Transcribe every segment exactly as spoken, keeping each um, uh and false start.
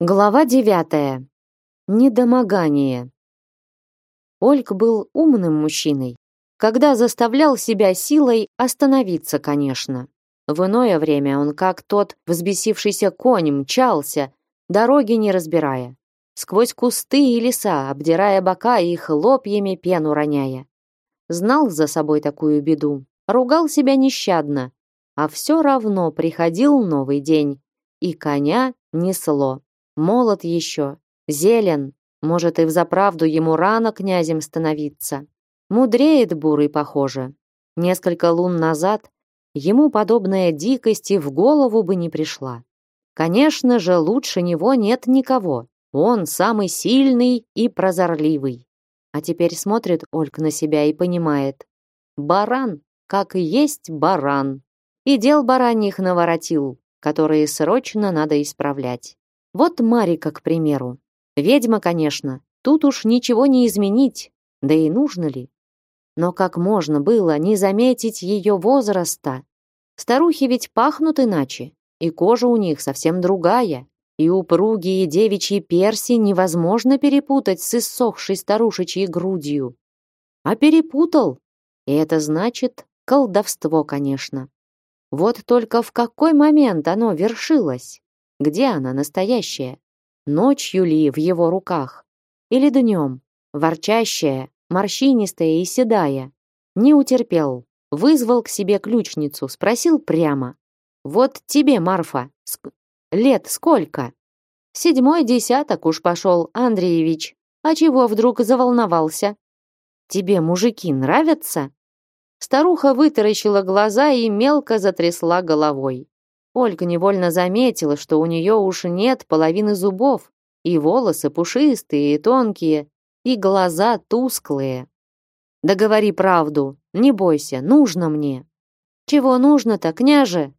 Глава девятая. Недомогание. Ольг был умным мужчиной, когда заставлял себя силой остановиться, конечно. В иное время он, как тот взбесившийся конь, мчался, дороги не разбирая, сквозь кусты и леса, обдирая бока и хлопьями пену роняя. Знал за собой такую беду, ругал себя нещадно, а все равно приходил новый день, и коня несло. Молод еще, зелен, может и взаправду ему рано князем становиться. Мудреет бурый, похоже. Несколько лун назад ему подобная дикость и в голову бы не пришла. Конечно же, лучше него нет никого. Он самый сильный и прозорливый. А теперь смотрит Ольг на себя и понимает. Баран, как и есть баран. И дел бараньих наворотил, которые срочно надо исправлять. Вот Марика, к примеру. Ведьма, конечно, тут уж ничего не изменить, да и нужно ли? Но как можно было не заметить ее возраста? Старухи ведь пахнут иначе, и кожа у них совсем другая, и упругие девичьи перси невозможно перепутать с иссохшей старушечьей грудью. А перепутал, и это значит колдовство, конечно. Вот только в какой момент оно вершилось? Где она настоящая? Ночью ли в его руках? Или днем? Ворчащая, морщинистая и седая. Не утерпел. Вызвал к себе ключницу, спросил прямо. «Вот тебе, Марфа, ск... лет сколько?» «Седьмой десяток уж пошел, Андреевич. А чего вдруг заволновался?» «Тебе мужики нравятся?» Старуха вытаращила глаза и мелко затрясла головой. Ольга невольно заметила, что у нее уж нет половины зубов, и волосы пушистые и тонкие, и глаза тусклые. «Да говори правду, не бойся, нужно мне». «Чего нужно-то, княже?»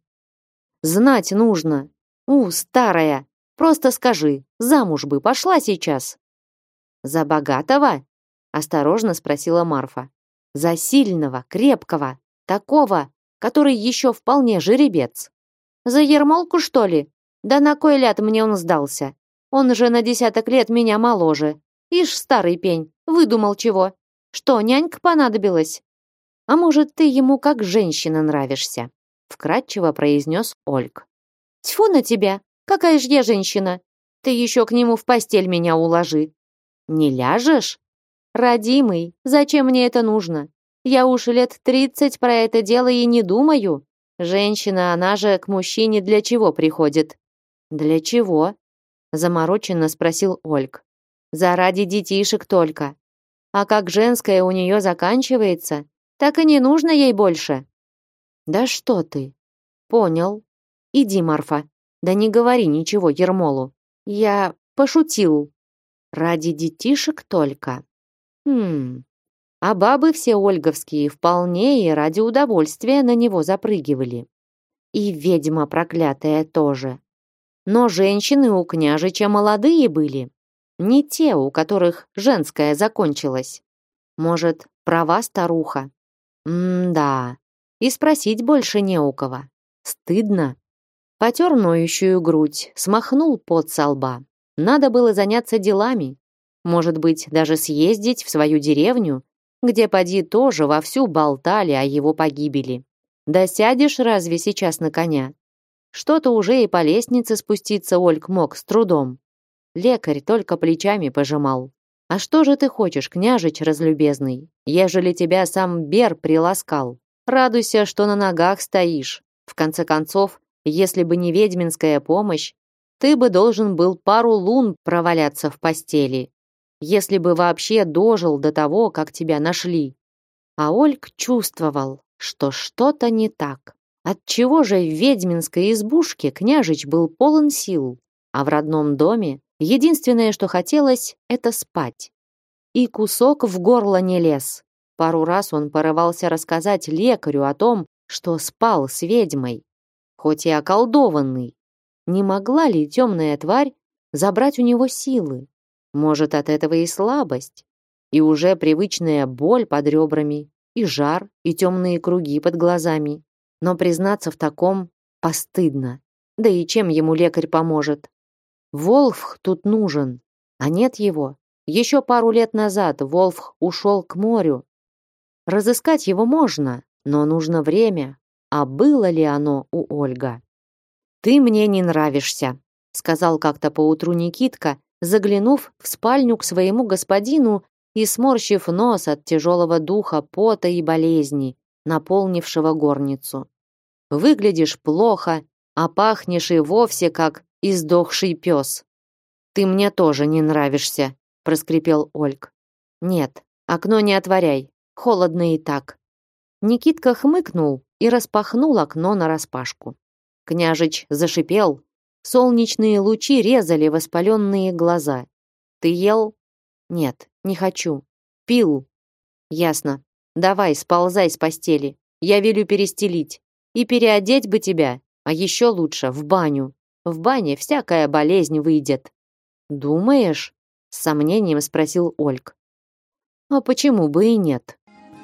«Знать нужно. У, старая, просто скажи, замуж бы пошла сейчас?» «За богатого?» — осторожно спросила Марфа. «За сильного, крепкого, такого, который еще вполне жеребец». «За Ермолку, что ли? Да на кой ляд мне он сдался? Он же на десяток лет меня моложе. Ишь, старый пень, выдумал чего? Что, нянька понадобилась?» «А может, ты ему как женщина нравишься?» вкратчиво произнес Ольг. «Тьфу на тебя! Какая ж я женщина! Ты еще к нему в постель меня уложи!» «Не ляжешь?» «Родимый, зачем мне это нужно? Я уж лет тридцать про это дело и не думаю. Женщина, она же к мужчине для чего приходит?» «Для чего?» замороченно спросил Ольг. «Заради детишек только. А как женское у нее заканчивается, так и не нужно ей больше». «Да что ты?» «Понял. Иди, Марфа. Да не говори ничего Ермолу. Я пошутил. Ради детишек только. Хм. А бабы все ольговские вполне и ради удовольствия на него запрыгивали. И ведьма проклятая тоже. Но женщины у княжича молодые были. Не те, у которых женское закончилось. Может, права старуха? М-да. И спросить больше не у кого. Стыдно. Потер ноющую грудь, смахнул пот со лба. Надо было заняться делами. Может быть, даже съездить в свою деревню, где поди тоже вовсю болтали о его погибели. Да сядешь разве сейчас на коня? Что-то уже и по лестнице спуститься Ольг мог с трудом. Лекарь только плечами пожимал. «А что же ты хочешь, княжич разлюбезный, ежели тебя сам Бер приласкал? Радуйся, что на ногах стоишь. В конце концов, если бы не ведьминская помощь, ты бы должен был пару лун проваляться в постели, если бы вообще дожил до того, как тебя нашли». А Ольг чувствовал, что что-то не так. Отчего же в ведьминской избушке княжич был полон сил, а в родном доме единственное, что хотелось, это спать. И кусок в горло не лез. Пару раз он порывался рассказать лекарю о том, что спал с ведьмой, хоть и околдованный. Не могла ли темная тварь забрать у него силы? Может, от этого и слабость, и уже привычная боль под ребрами, и жар, и темные круги под глазами. Но признаться в таком постыдно. Да и чем ему лекарь поможет? Волфх тут нужен, а нет его. Еще пару лет назад Волфх ушел к морю. Разыскать его можно, но нужно время. А было ли оно у Ольга? «Ты мне не нравишься», — сказал как-то поутру Никитка, заглянув в спальню к своему господину и сморщив нос от тяжелого духа пота и болезни, наполнившего горницу. «Выглядишь плохо, а пахнешь и вовсе как издохший пес». «Ты мне тоже не нравишься», — проскрипел Ольг. «Нет, окно не отворяй, холодно и так». Никитка хмыкнул и распахнул окно нараспашку. Княжич зашипел. Солнечные лучи резали воспаленные глаза. «Ты ел?» «Нет, не хочу». «Пил?» «Ясно. Давай, сползай с постели. Я велю перестелить. И переодеть бы тебя, а еще лучше в баню. В бане всякая болезнь выйдет». «Думаешь?» — с сомнением спросил Ольг. «А почему бы и нет?»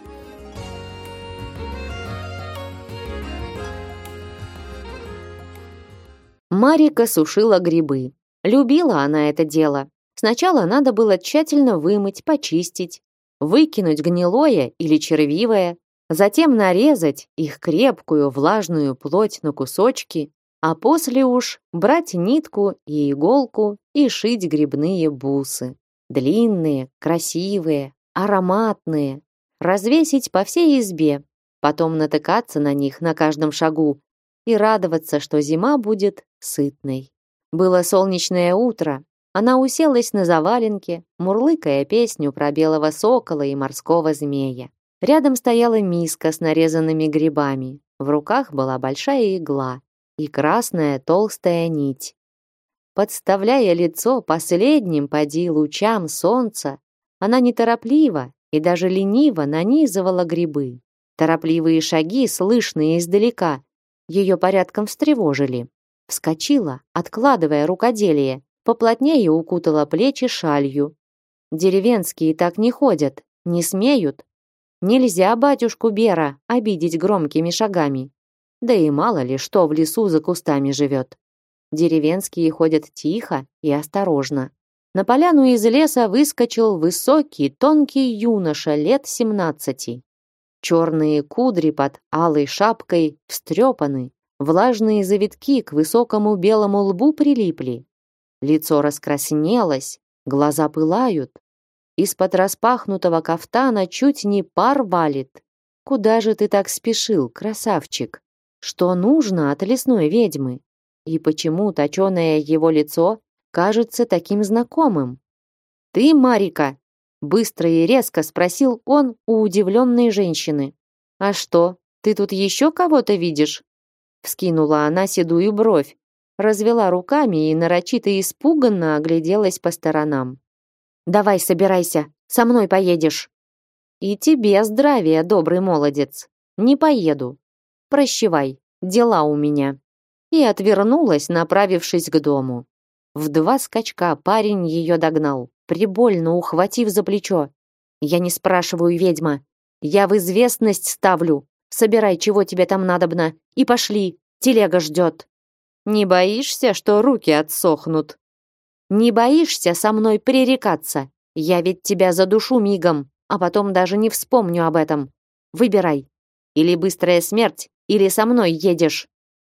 Марика сушила грибы. Любила она это дело. Сначала надо было тщательно вымыть, почистить, выкинуть гнилое или червивое, затем нарезать их крепкую влажную плоть на кусочки, а после уж брать нитку и иголку и шить грибные бусы. Длинные, красивые, ароматные. Развесить по всей избе, потом натыкаться на них на каждом шагу и радоваться, что зима будет сытной. Было солнечное утро. Она уселась на заваленке, мурлыкая песню про белого сокола и морского змея. Рядом стояла миска с нарезанными грибами. В руках была большая игла и красная толстая нить. Подставляя лицо последним поди лучам солнца, она неторопливо и даже лениво нанизывала грибы. Торопливые шаги, слышные издалека, ее порядком встревожили. Вскочила, откладывая рукоделие, поплотнее укутала плечи шалью. Деревенские так не ходят, не смеют. Нельзя батюшку Бера обидеть громкими шагами. Да и мало ли, что в лесу за кустами живет. Деревенские ходят тихо и осторожно. На поляну из леса выскочил высокий, тонкий юноша лет семнадцати. Черные кудри под алой шапкой встрепаны, влажные завитки к высокому белому лбу прилипли. Лицо раскраснелось, глаза пылают. Из-под распахнутого кафтана чуть не пар валит. Куда же ты так спешил, красавчик? Что нужно от лесной ведьмы? И почему точеное его лицо кажется таким знакомым? Ты, Марика? Быстро и резко спросил он у удивленной женщины. «А что, ты тут еще кого-то видишь?» Вскинула она седую бровь, развела руками и нарочито испуганно огляделась по сторонам. «Давай собирайся, со мной поедешь». «И тебе здравия, добрый молодец. Не поеду. Прощавай, дела у меня». И отвернулась, направившись к дому. В два скачка парень ее догнал, прибольно ухватив за плечо. «Я не спрашиваю, ведьма. Я в известность ставлю. Собирай, чего тебе там надобно, и пошли. Телега ждет». «Не боишься, что руки отсохнут?» «Не боишься со мной пререкаться? Я ведь тебя задушу мигом, а потом даже не вспомню об этом. Выбирай. Или быстрая смерть, или со мной едешь».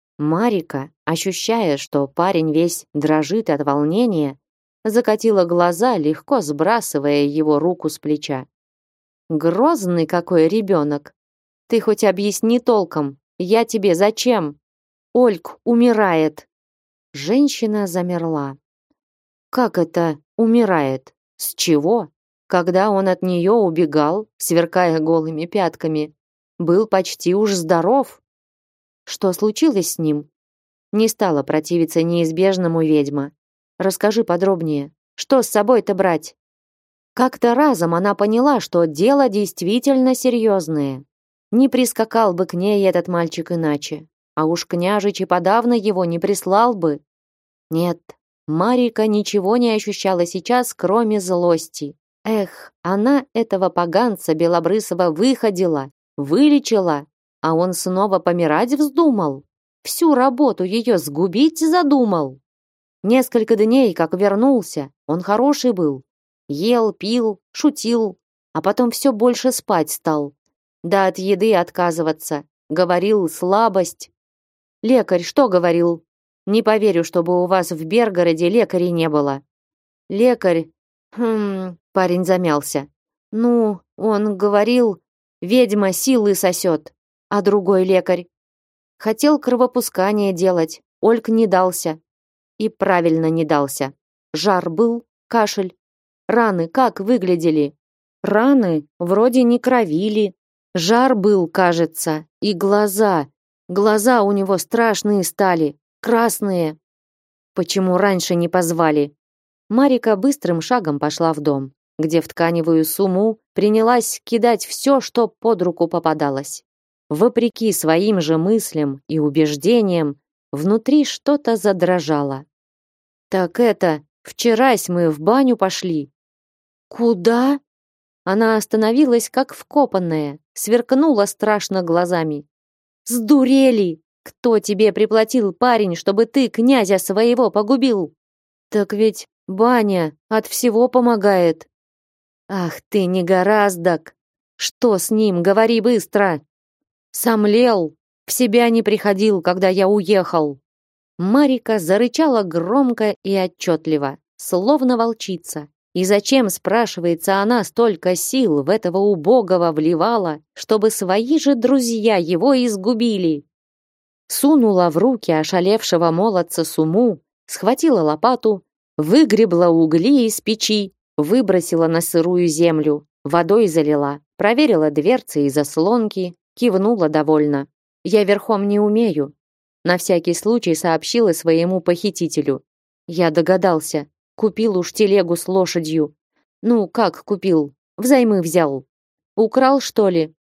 Марика, ощущая, что парень весь дрожит от волнения, закатила глаза, легко сбрасывая его руку с плеча. «Грозный какой ребенок! Ты хоть объясни толком, я тебе зачем? Ольг умирает!» Женщина замерла. «Как это умирает? С чего? Когда он от нее убегал, сверкая голыми пятками, был почти уж здоров. Что случилось с ним?» Не стала противиться неизбежному ведьма. «Расскажи подробнее. Что с собой-то брать?» Как-то разом она поняла, что дело действительно серьезное. Не прискакал бы к ней этот мальчик иначе. А уж княжич и подавно его не прислал бы. Нет, Марика ничего не ощущала сейчас, кроме злости. Эх, она этого поганца белобрысого выходила, вылечила, а он снова помирать вздумал. Всю работу ее сгубить задумал. Несколько дней, как вернулся, он хороший был. Ел, пил, шутил, а потом все больше спать стал. Да от еды отказываться. Говорил, слабость. Лекарь что говорил? Не поверю, чтобы у вас в Бергороде лекарей не было. Лекарь... Хм... Парень замялся. Ну, он говорил, ведьма силы сосет. А другой лекарь? Хотел кровопускание делать. Ольг не дался. И правильно не дался. Жар был, кашель. Раны как выглядели? Раны вроде не кровили. Жар был, кажется, и глаза. Глаза у него страшные стали, красные. Почему раньше не позвали? Марика быстрым шагом пошла в дом, где в тканевую сумму принялась кидать все, что под руку попадалось. Вопреки своим же мыслям и убеждениям, внутри что-то задрожало. Так это, вчерась мы в баню пошли. Куда? Она остановилась, как вкопанная, сверкнула страшно глазами. Сдурели! Кто тебе приплатил, парень, чтобы ты князя своего погубил? Так ведь баня от всего помогает. Ах ты негораздок! Что с ним, говори быстро! Сомлел, в себя не приходил, когда я уехал. Марика зарычала громко и отчетливо, словно волчица. И зачем, спрашивается, она столько сил в этого убогого вливала, чтобы свои же друзья его изгубили? Сунула в руки ошалевшего молодца сумму, схватила лопату, выгребла угли из печи, выбросила на сырую землю, водой залила, проверила дверцы и заслонки, кивнула довольно. Я верхом не умею. На всякий случай сообщила своему похитителю. Я догадался. Купил уж телегу с лошадью. Ну, как купил? Взаймы взял. Украл, что ли?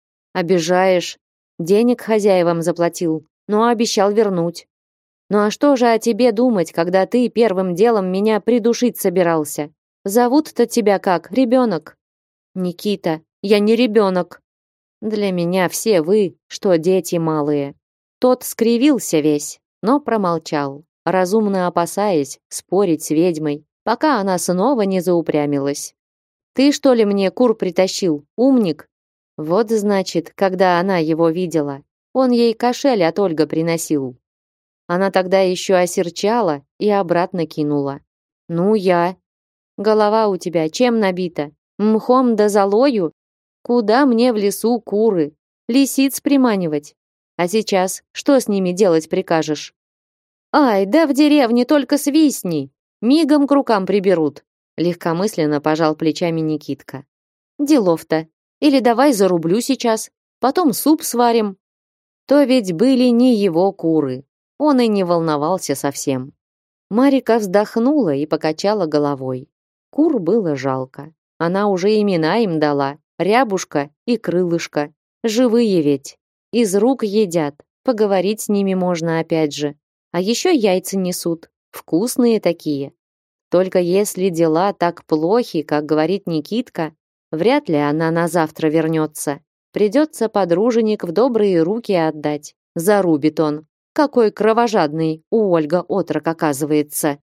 Обижаешь. Денег хозяевам заплатил, но обещал вернуть. Ну а что же о тебе думать, когда ты первым делом меня придушить собирался? Зовут-то тебя как, ребенок? Никита, я не ребенок. Для меня все вы, что дети малые. Тот скривился весь, но промолчал, разумно опасаясь спорить с ведьмой, пока она снова не заупрямилась. «Ты, что ли, мне кур притащил, умник?» Вот, значит, когда она его видела, он ей кошель от Ольга приносил. Она тогда еще осерчала и обратно кинула. «Ну, я. Голова у тебя чем набита? Мхом да золою? Куда мне в лесу куры? Лисиц приманивать? А сейчас что с ними делать прикажешь?» «Ай, да в деревне только свистни! Мигом к рукам приберут!» Легкомысленно пожал плечами Никитка. «Делов-то! Или давай зарублю сейчас, потом суп сварим». То ведь были не его куры. Он и не волновался совсем. Марика вздохнула и покачала головой. Кур было жалко. Она уже имена им дала: Рябушка и Крылышко. Живые ведь. Из рук едят. Поговорить с ними можно опять же. А еще яйца несут. Вкусные такие. Только если дела так плохи, как говорит Никитка, вряд ли она на завтра вернется. Придется подруженик в добрые руки отдать. Зарубит он. Какой кровожадный у Ольга отрок оказывается.